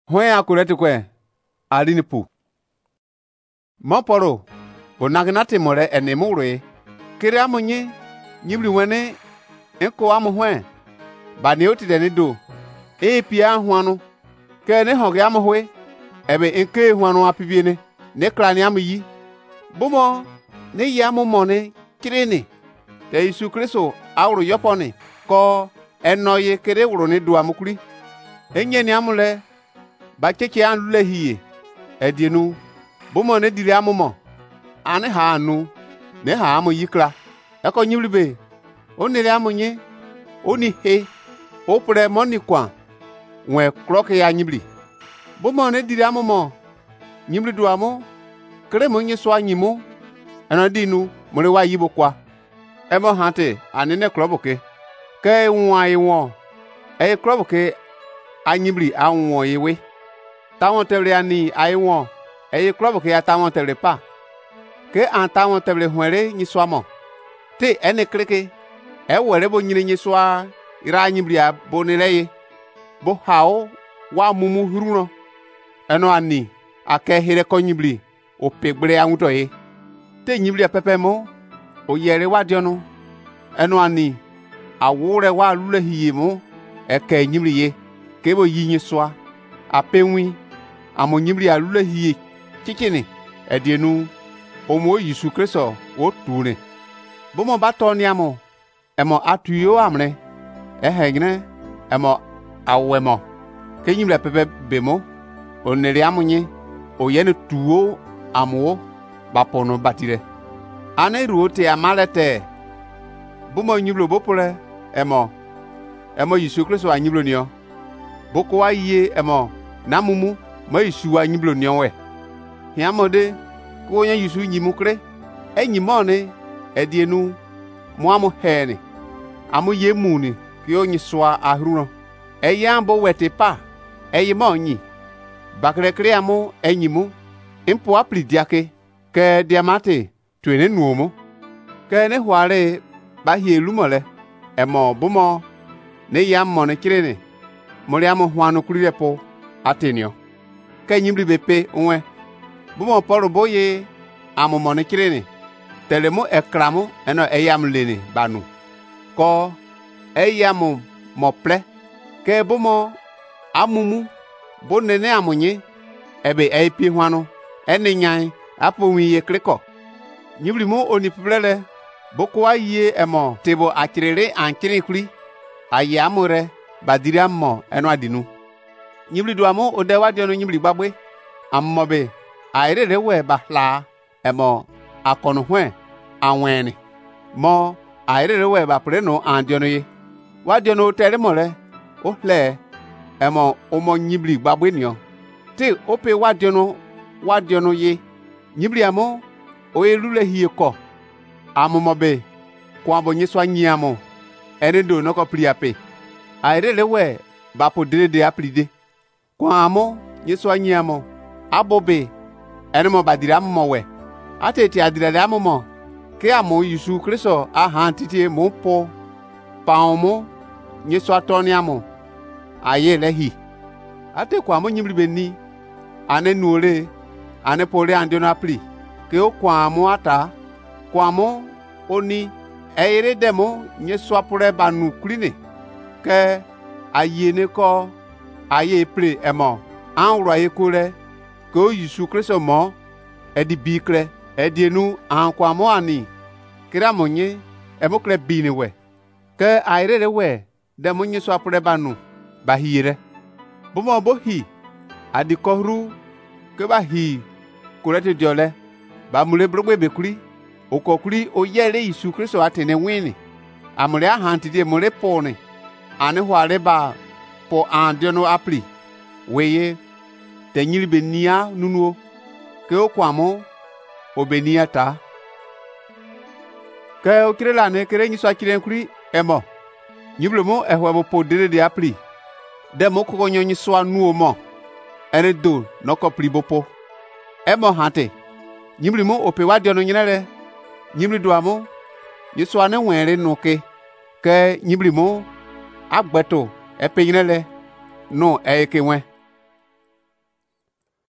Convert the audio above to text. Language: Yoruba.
Hwen akurete kwe alini pu. Moporo onagnate more enemure. Kere amonye nyibli wene enko amu hwen. Bani oti deni do. Pia hwanu. Ke ne hoge amu hwe. Ebe enke hwanu apibiene. Ne klani amu yi. Bumo ne yamu mone kirene. Te Yesu Kristo awru yopone ko enoye kere wuro ne do amukuri. Enye ni amule ba keke an lule hiye. Edienu bumo ne diri amumo. Ane ha anu ne ha amu yikla. Eko nyiblibe onere amunye oni he opre moni kwa we kroke ya nyibli. Bumo ne diri amumo nyibli do amu kere mo nye so anyimo eno dinu more wa yibo kwa. Emo hante anene kroboke ke nwa iwon kroboke anyibli anwon yewe tawon tebre ani aiwon kroboke ya tawon tebre pa ke an tawon tebre hwere nyiso amo te ene kreke were bo nyire nyiso a ira anyibli abonire bo hao wa mumu huruno eno ani ake hire ko nyibli o pegbre awuto ye te nyibli pepe mo o yere wadionu eno ani awure wa lule hiye mo eke nyibli ye kebo yinyi soa apenwi amo nyibli alule hiye chichini edienu omo Yesu Kristo o tune bomo batoni amo emo atuyo amre ehegne emo awemo ke nyibli pepe bemo onere amunye o yene tuo amuo bapono batire ane ruote amalete bumo nyiblo bopole emo Yesu Kristo anyiblo nio boko wa yie emo namumu ma Yesu anyiblo nio we hiamode ko nya Yesu nyimukre enyimone edienu muamu hene amu yemuni kyo nyiswa ahruno eyambo wetepa eyimonyi bakrekre amu enyimu impo aplidiake ke diamate twene nuomo ke ne hware ba hielumole emo bumo ne yammone kirene moriamo hwanu kurirepo atenio ke nyimri bepe onwe bumo poro boye amomone kirene telemo ekramu eno eyamlene banu ko eyamu mople ke bumo amumu bonene amunye ebe eipi hwanu eninyan apowi ye kreko nyibli mo oni plele boko aye emo tebo akirere ankiri kuri ayamure badiri ammo eno adinu nyibli do amo ode wadi ono nyibli gbagbe ammobe airere we bahla emo akono hwe anweni mo airere we ba preno andiono ye wadi ono tere more ohle emo omo nyibli gbagbe nio te ope wadi ono ye nyibli amo oyelule hiye ko amumobe kwa bo nyiswa nyiamo ene do noko priape airele we bapo de apride kwa amo nyiswa nyiamo abobe ene mo badira mo we ateti adira mo ke amo Yesu Kristo aha titi mo po paomo nyiswa toni amo ayele hi ate kwa mo nyimri beni ane nuole ane pole andio na pri ke o kwa amo ata kwa mo oni eire demo nye swapure banu kurine ke ayene ko aye pre emo anwro ayekore ko Yesu Kristo mo edi bikre edienu ankwa mo ani kira monye emokre bini we ke aire we demo nye swapure banu bahire bomo bohi adikohru ke bahi kurete diole ba mule brogbe bekuri okokuri oyere Yesu Kristo atene wini amule ahanti de mule pone ane hware ba po andiono apri weye tenyiri benia nunuo ke okwamo obenia ta ke okirela ne kere nyiso akire kuri emo nyiblomo ehwebo po de apri de moko nyonyi so anu mo ene do noko pribopo emo hante nyimlimo ope wadiono nyinere nyimli do amo yeso ane were nuke ke nyimlimo agbeto epenyele no ekewe